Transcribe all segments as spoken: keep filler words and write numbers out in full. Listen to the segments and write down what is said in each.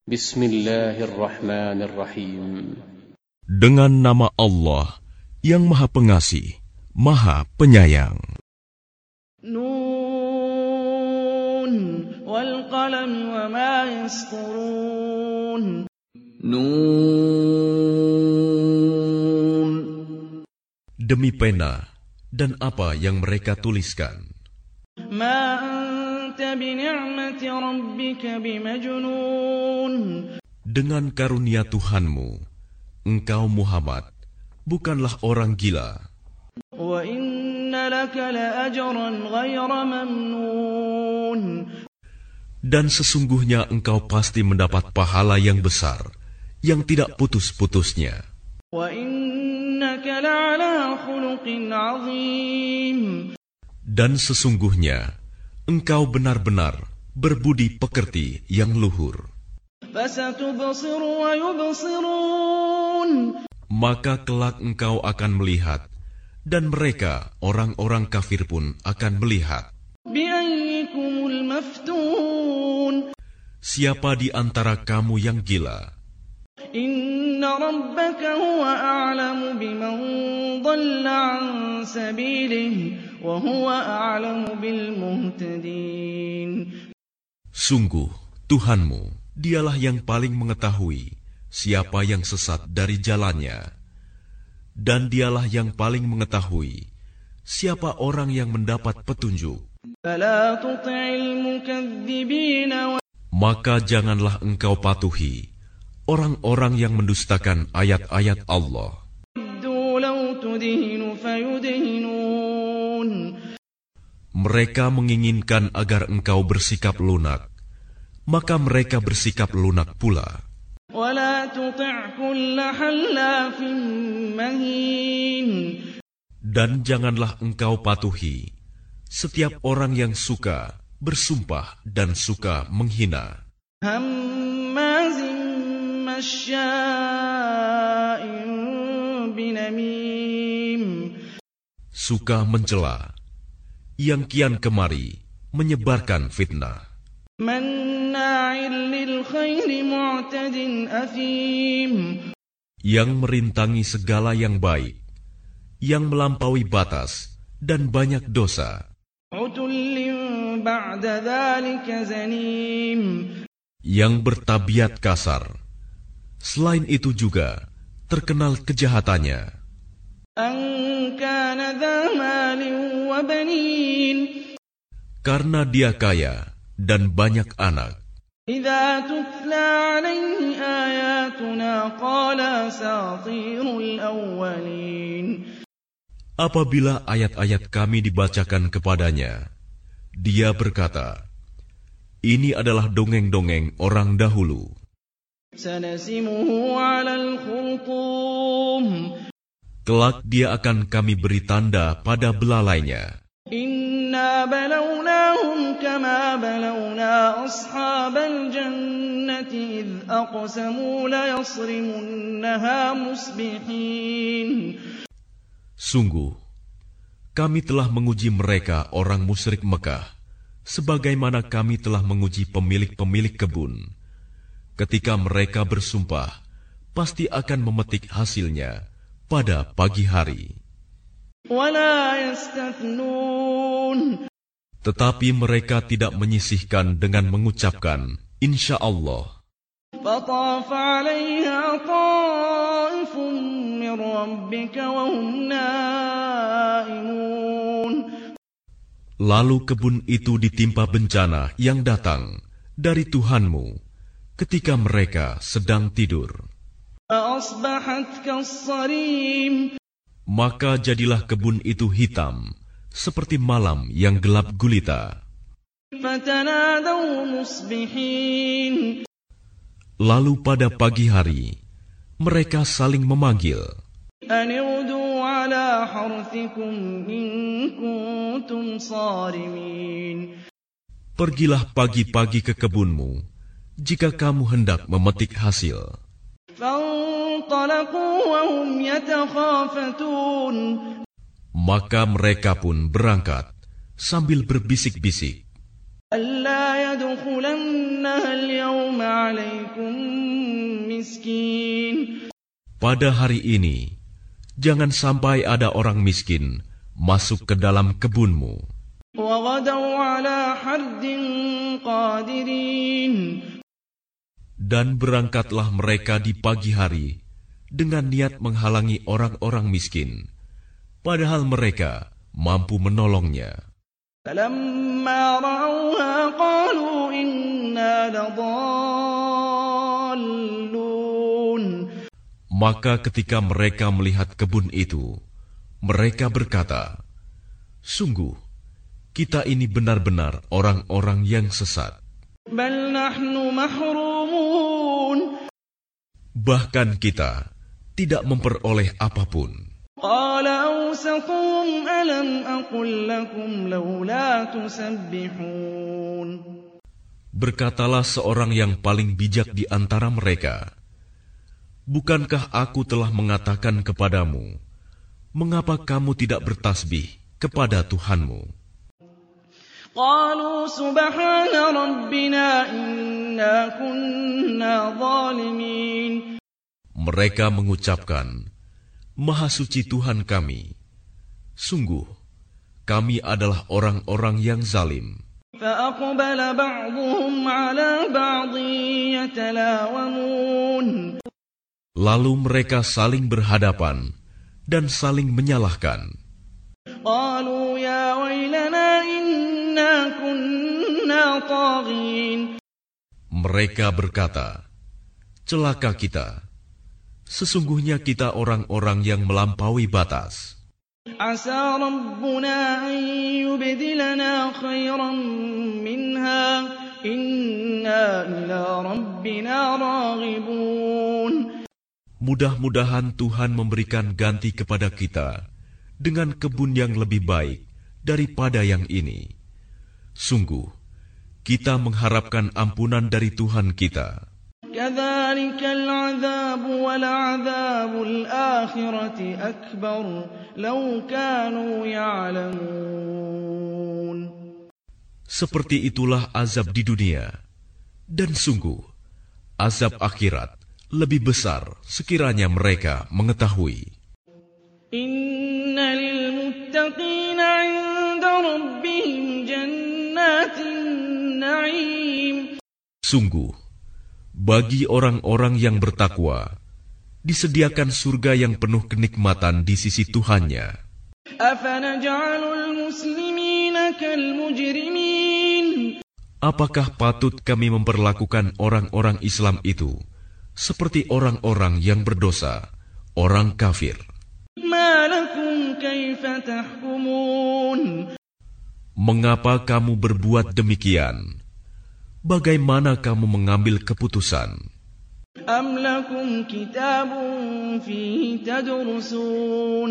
Bismillahirrahmanirrahim. Dengan nama Allah yang Maha Pengasih, Maha Penyayang. Nun wal qalam wa ma yasturun. Nun. Demi pena dan apa yang mereka tuliskan. Ma anta bi ni'mati rabbika bimajnun. Dengan karunia Tuhanmu, engkau Muhammad bukanlah orang gila. Wa inna laka la ajran ghayra mamnun. Dan sesungguhnya engkau pasti mendapat pahala yang besar, yang tidak putus-putusnya. Wa innaka la'ala khuluqin 'azim. Dan sesungguhnya engkau benar-benar berbudi pekerti yang luhur. Fasatubsiru wa yubsirun. Maka kelak engkau akan melihat, dan mereka orang-orang kafir pun akan melihat. Bi'ayyikumul maftun. Siapa di antara kamu yang gila? Inna rabbaka huwa a'lamu biman dhalla 'an sabilihi wa huwa a'lamu bil muhtadin. Sungguh Tuhanmu, Dialah yang paling mengetahui siapa yang sesat dari jalannya, dan Dialah yang paling mengetahui siapa orang yang mendapat petunjuk. Fala tuti'il mukadzibina. Maka janganlah engkau patuhi orang-orang yang mendustakan ayat-ayat Allah. Mereka menginginkan agar engkau bersikap lunak, maka mereka bersikap lunak pula. Dan janganlah engkau patuhi setiap orang yang suka bersumpah dan suka menghina. Suka mencela, yang kian kemari menyebarkan fitnah. Yang merintangi segala yang baik, yang melampaui batas dan banyak dosa. Yang bertabiat kasar, selain itu juga terkenal kejahatannya. Karena dia kaya dan banyak anak. Apabila ayat-ayat kami dibacakan kepadanya, dia berkata, ini adalah dongeng-dongeng orang dahulu. Kelak dia akan kami beri tanda pada belalainya. Inna balawnahum kama balawna ashabal jannati idh aqsamu la yasrimunnaha musbihin. Sungguh, kami telah menguji mereka orang musyrik Mekah, sebagaimana kami telah menguji pemilik-pemilik kebun. Ketika mereka bersumpah, pasti akan memetik hasilnya pada pagi hari. Tetapi mereka tidak menyisihkan dengan mengucapkan insya Allah. Lalu kebun itu ditimpa bencana yang datang dari Tuhanmu ketika mereka sedang tidur. Maka jadilah kebun itu hitam, seperti malam yang gelap gulita. Lalu pada pagi hari, mereka saling memanggil. Pergilah pagi-pagi ke kebunmu, jika kamu hendak memetik hasil. Maka mereka pun berangkat sambil berbisik-bisik. أَلَّا يَدْخُلَنَّهَا الْيَوْمَ عَلَيْكُمْ مِسْكِينٌ. Pada hari ini, jangan sampai ada orang miskin masuk ke dalam kebunmu. وَغَدَوْا عَلَى حَرْدٍ قَادِرِينَ. Dan berangkatlah mereka di pagi hari dengan niat menghalangi orang-orang miskin, padahal mereka mampu menolongnya. فَلَمَّا رَأَوْهَا قَالُوا إِنَّا لَضَالُّونَ. Maka ketika mereka melihat kebun itu, mereka berkata, "Sungguh, kita ini benar-benar orang-orang yang sesat. بَلْ نَحْنُ مَحْرُومُونَ. Bahkan kita tidak memperoleh apapun." قَالَ أَوْسَطُهُمْ أَلَمْ أَقُل لَّكُمْ لَوْلَا تُسَبِّحُونَ. Berkatalah seorang yang paling bijak di antara mereka, "Bukankah aku telah mengatakan kepadamu, mengapa kamu tidak bertasbih kepada Tuhanmu?" قَالُوا سُبْحَانَ رَبِّنَا إِنَّا كُنَّا ظَالِمِينَ. Mereka mengucapkan, "Maha suci Tuhan kami. Sungguh, kami adalah orang-orang yang zalim." فَأَقْبَلَ بَعْضُهُمْ عَلَى بَعْضٍ يَتَلَاوَمُونَ. Lalu mereka saling berhadapan dan saling menyalahkan. قَالُوا يَا وَيْلَنَا إِنَّا كُنَّا طَاغِينَ. Mereka berkata, "Celaka kita. Sesungguhnya kita orang-orang yang melampaui batas. عَسَى رَبُّنَا أَن يُبْدِلَنَا خَيْرًا مِّنْهَا إِنَّا إِلَىٰ رَبِّنَا رَاغِبُونَ. Mudah-mudahan Tuhan memberikan ganti kepada kita dengan kebun yang lebih baik daripada yang ini. Sungguh, kita mengharapkan ampunan dari Tuhan kita." كَذَٰلِكَ الْعَذَابُ وَلَعَذَابُ الْآخِرَةِ أَكْبَرُ لَوْ كَانُوا يَعْلَمُونَ. Seperti itulah azab di dunia, dan sungguh, azab akhirat lebih besar sekiranya mereka mengetahui. إِنَّ لِلْمُتَّقِينَ عِندَ رَبِّهِمْ جَنَّاتِ النَّعِيمِ. Sungguh, bagi orang-orang yang bertakwa, disediakan surga yang penuh kenikmatan di sisi Tuhannya. أَفَنَجْعَلُ الْمُسْلِمِينَ كَالْمُجْرِمِينَ. Apakah patut kami memperlakukan orang-orang Islam itu seperti orang-orang yang berdosa, orang kafir? مَا لَكُمْ كَيْفَ تَحْكُمُونَ. Mengapa kamu berbuat demikian? Bagaimana kamu mengambil keputusan? أَمْ لَكُمْ كِتَابٌ فِيهِ تَدْرُسُونَ.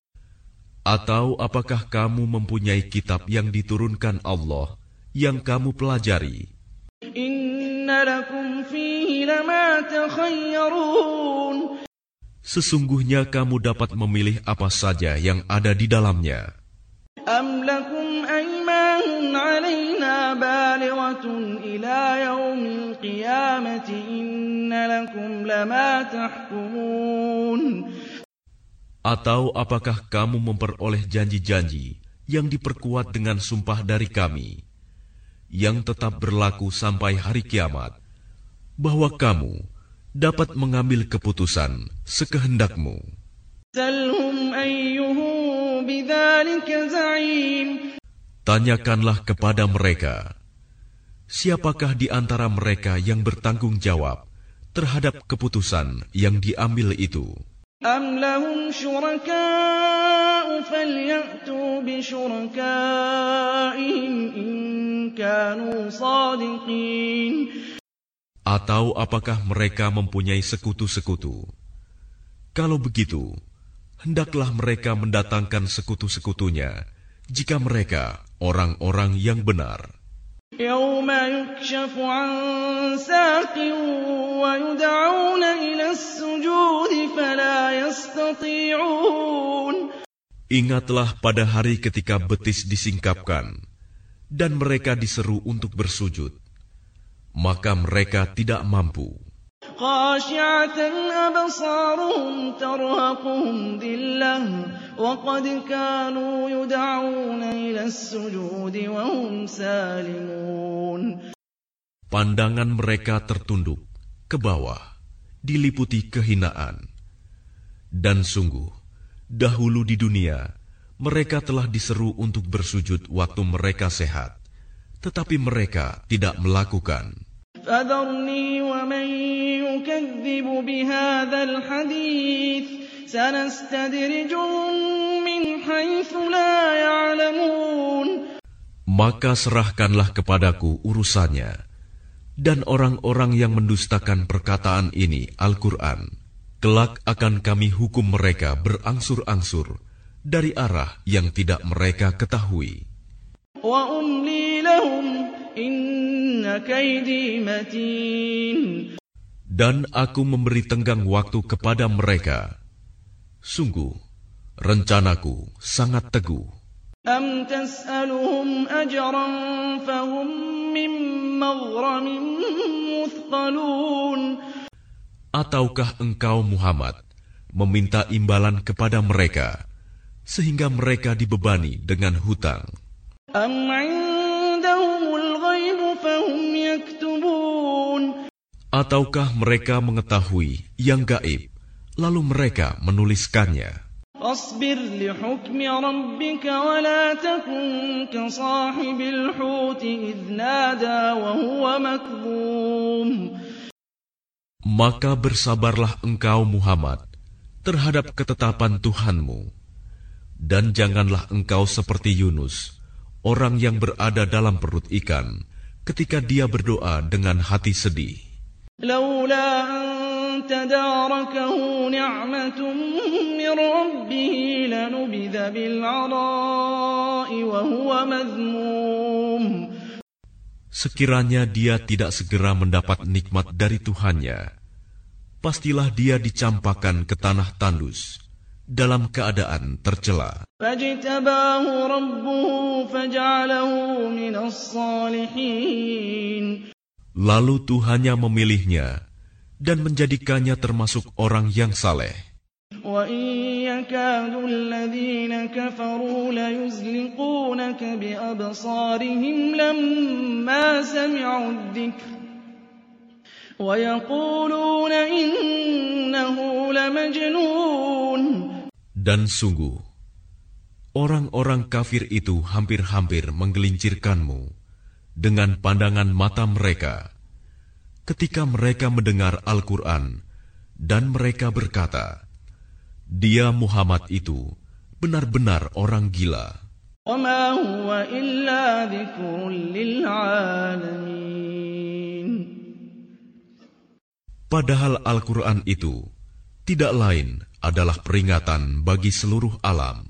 Atau apakah kamu mempunyai kitab yang diturunkan Allah yang kamu pelajari? إِنَّ لَكُمْ فِيهِ لَمَا تَخَيَّرُونَ. Sesungguhnya kamu dapat memilih apa saja yang ada di dalamnya. أَمْ لَكُمْ أَيْمَانٌ عَلَيْنَا بَالِغَةٌ إِلَىٰ يَوْمِ الْقِيَامَةِ إِنَّ لَكُمْ لَمَا تَحْكُمُونَ. Atau apakah kamu memperoleh janji-janji yang diperkuat dengan sumpah dari kami, yang tetap berlaku sampai hari kiamat, bahwa kamu dapat mengambil keputusan sekehendakmu? سَلْهُمْ أَيُّهُم بِذَٰلِكَ زَعِيمٌ. Tanyakanlah kepada mereka, siapakah di antara mereka yang bertanggung jawab terhadap keputusan yang diambil itu? أَمْ لَهُمْ شُرَكَاءُ فَلْيَأْتُوا بِشُرَكَائِهِمْ إِن كَانُوا صَادِقِينَ. Atau apakah mereka mempunyai sekutu-sekutu? Kalau begitu, hendaklah mereka mendatangkan sekutu-sekutunya jika mereka orang-orang yang benar. يَوْمَ يُكْشَفُ عَن سَاقٍ وَيُدْعَوْنَ إِلَى السُّجُودِ فَلَا يَسْتَطِيعُونَ. Ingatlah pada hari ketika betis disingkapkan, dan mereka diseru untuk bersujud, maka mereka tidak mampu. خاشعة أبصارهم ترهقهم ذلة وقد كانوا يدعون إلى السجود وهم سالمون. Pandangan mereka tertunduk ke bawah, diliputi kehinaan. Dan sungguh, dahulu di dunia, mereka telah diseru untuk bersujud waktu mereka sehat, tetapi mereka tidak melakukan. فذرني ومن يكذب بهذا الحديث سنستدرجهم من حيث لا يعلمون. Maka serahkanlah kepadaku urusannya, dan orang-orang yang mendustakan perkataan ini, Al-Quran, kelak akan kami hukum mereka berangsur-angsur dari arah yang tidak mereka ketahui. وأملي لهم إن كيدي متين. Dan aku memberi tenggang waktu kepada mereka. Sungguh, rencanaku sangat teguh. أم تسألهم أجرا فهم من مغرم مثقلون. Ataukah engkau Muhammad meminta imbalan kepada mereka sehingga mereka dibebani dengan hutang? أم عندهم الغيب فهم يكتبون. Ataukah mereka mengetahui yang gaib lalu mereka menuliskannya? فاصبر لحكم ربك ولا تكن كصاحب الحوت إذ نادى وهو مكظوم. Maka bersabarlah engkau Muhammad terhadap ketetapan Tuhanmu, dan janganlah engkau seperti Yunus, orang yang berada dalam perut ikan, ketika dia berdoa dengan hati sedih. لولا أن تداركه نعمة من ربه لنبذ بالعراء وهو مذموم. Sekiranya dia tidak segera mendapat nikmat dari Tuhannya, pastilah dia dicampakkan ke tanah tandus dalam keadaan tercela. فاجتباه ربه فجعله من الصالحين. Lalu Tuhannya memilihnya dan menjadikannya termasuk orang yang saleh. وَإِنْ يَكَادُ الَّذِينَ كَفَرُوا لَيُزْلِقُونَكَ بِأَبْصَارِهِمْ لَمَّا سَمِعُوا الذِّكْرَ وَيَقُولُونَ إِنَّهُ لَمَجْنُونٌ. Dan sungguh, orang-orang kafir itu hampir-hampir menggelincirkanmu dengan pandangan mata mereka ketika mereka mendengar Al-Quran, dan mereka berkata, dia Muhammad itu benar-benar orang gila. وَمَا هُوَ إِلَّا ذِكْرٌ لِلْعَالَمِينَ. Padahal Al-Quran itu tidak lain adalah peringatan bagi seluruh alam.